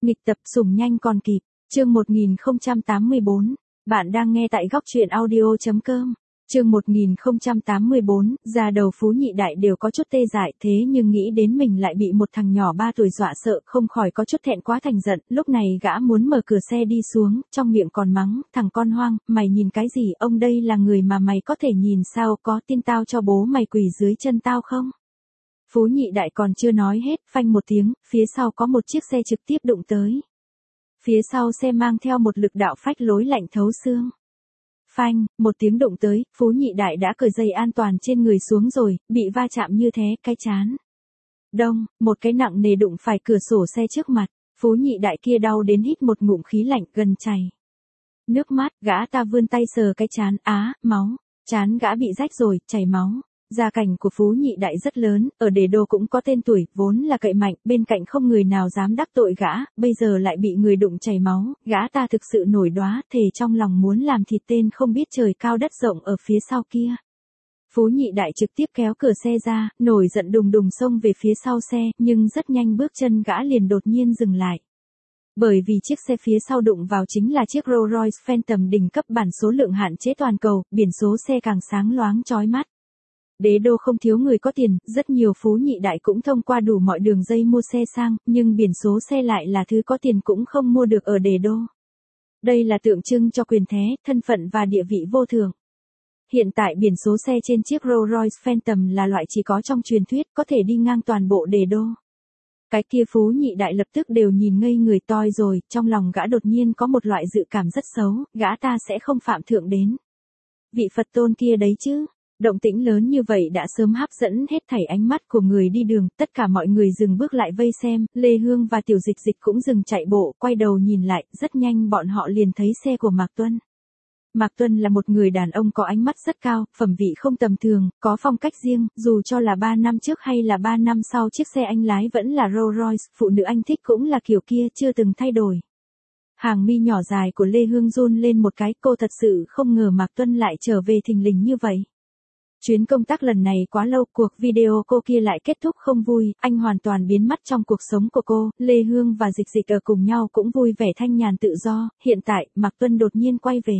Nghịch tập sủng nhanh còn kịp, chương 1084, bạn đang nghe tại góc truyện audio.com. Chương 1084, già đầu Phú Nhị Đại đều có chút tê dại thế nhưng nghĩ đến mình lại bị một thằng nhỏ 3 tuổi dọa sợ không khỏi có chút thẹn quá thành giận, lúc này gã muốn mở cửa xe đi xuống, trong miệng còn mắng, thằng con hoang, mày nhìn cái gì, ông đây là người mà mày có thể nhìn sao, có tin tao cho bố mày quỳ dưới chân tao không? Phú Nhị Đại còn chưa nói hết, phanh một tiếng, phía sau có một chiếc xe trực tiếp đụng tới. Phía sau xe mang theo một lực đạo phách lối lạnh thấu xương. Phanh, một tiếng đụng tới, Phú Nhị Đại đã cởi dây an toàn trên người xuống rồi, bị va chạm như thế, cái chán. Đông, một cái nặng nề đụng phải cửa sổ xe trước mặt, Phú Nhị Đại kia đau đến hít một ngụm khí lạnh gần chảy nước mắt, gã ta vươn tay sờ cái chán, máu, chán gã bị rách rồi, chảy máu. Gia cảnh của Phú Nhị Đại rất lớn, ở Đề Đô cũng có tên tuổi, vốn là cậy mạnh, bên cạnh không người nào dám đắc tội gã, bây giờ lại bị người đụng chảy máu, gã ta thực sự nổi đoá, thề trong lòng muốn làm thịt tên không biết trời cao đất rộng ở phía sau kia. Phú Nhị Đại trực tiếp kéo cửa xe ra, nổi giận đùng đùng xông về phía sau xe, nhưng rất nhanh bước chân gã liền đột nhiên dừng lại. Bởi vì chiếc xe phía sau đụng vào chính là chiếc Rolls-Royce Phantom đỉnh cấp bản số lượng hạn chế toàn cầu, biển số xe càng sáng loáng chói mắt. Đế đô không thiếu người có tiền, rất nhiều Phú Nhị Đại cũng thông qua đủ mọi đường dây mua xe sang, nhưng biển số xe lại là thứ có tiền cũng không mua được ở Đế đô. Đây là tượng trưng cho quyền thế, thân phận và địa vị vô thượng. Hiện tại biển số xe trên chiếc Rolls-Royce Phantom là loại chỉ có trong truyền thuyết, có thể đi ngang toàn bộ Đế đô. Cái kia Phú Nhị Đại lập tức đều nhìn ngây người toi rồi, trong lòng gã đột nhiên có một loại dự cảm rất xấu, gã ta sẽ không phạm thượng đến vị Phật tôn kia đấy chứ. Động tĩnh lớn như vậy đã sớm hấp dẫn hết thảy ánh mắt của người đi đường, tất cả mọi người dừng bước lại vây xem, Lê Hương và Tiểu Dịch Dịch cũng dừng chạy bộ, quay đầu nhìn lại, rất nhanh bọn họ liền thấy xe của Mạc Tuân. Mạc Tuân là một người đàn ông có ánh mắt rất cao, phẩm vị không tầm thường, có phong cách riêng, dù cho là 3 năm trước hay là 3 năm sau chiếc xe anh lái vẫn là Rolls Royce, phụ nữ anh thích cũng là kiểu kia, chưa từng thay đổi. Hàng mi nhỏ dài của Lê Hương run lên một cái, cô thật sự không ngờ Mạc Tuân lại trở về thình lình như vậy. Chuyến công tác lần này quá lâu, cuộc video cô kia lại kết thúc không vui, anh hoàn toàn biến mất trong cuộc sống của cô, Lê Hương và Dịch Dịch ở cùng nhau cũng vui vẻ thanh nhàn tự do, hiện tại, Mạc Tuân đột nhiên quay về.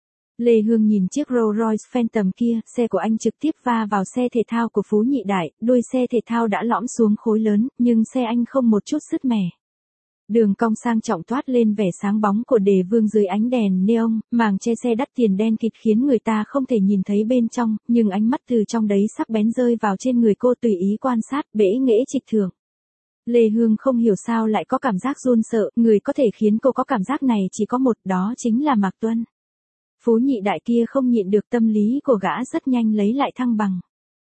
Lê Hương nhìn chiếc Rolls-Royce Phantom kia, xe của anh trực tiếp va vào xe thể thao của Phú Nhị Đại, đuôi xe thể thao đã lõm xuống khối lớn, nhưng xe anh không một chút sứt mẻ. Đường cong sang trọng toát lên vẻ sáng bóng của Đề Vương dưới ánh đèn neon, màng che xe đắt tiền đen kịt khiến người ta không thể nhìn thấy bên trong, nhưng ánh mắt từ trong đấy sắc bén rơi vào trên người cô tùy ý quan sát, bẽ nghễ trịch thượng. Lê Hương không hiểu sao lại có cảm giác run sợ, người có thể khiến cô có cảm giác này chỉ có một, đó chính là Mạc Tuân. Phú Nhị Đại kia không nhịn được tâm lý của gã rất nhanh lấy lại thăng bằng.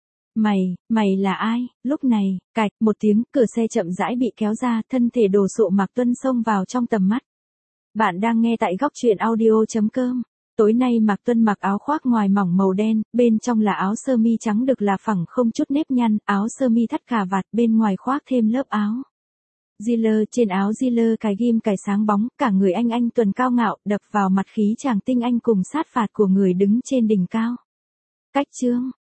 Mày là ai? Lúc này, cạch, một tiếng, cửa xe chậm rãi bị kéo ra, thân thể đồ sộ Mạc Tuân xông vào trong tầm mắt. Bạn đang nghe tại góc truyện audio.com. Tối nay Mạc Tuân mặc áo khoác ngoài mỏng màu đen, bên trong là áo sơ mi trắng được là phẳng không chút nếp nhăn, áo sơ mi thắt cà vạt, bên ngoài khoác thêm lớp áo Ziller, trên áo Ziller cài ghim cài sáng bóng, cả người anh tuần cao ngạo, đập vào mặt khí chàng tinh anh cùng sát phạt của người đứng trên đỉnh cao. Cách chương,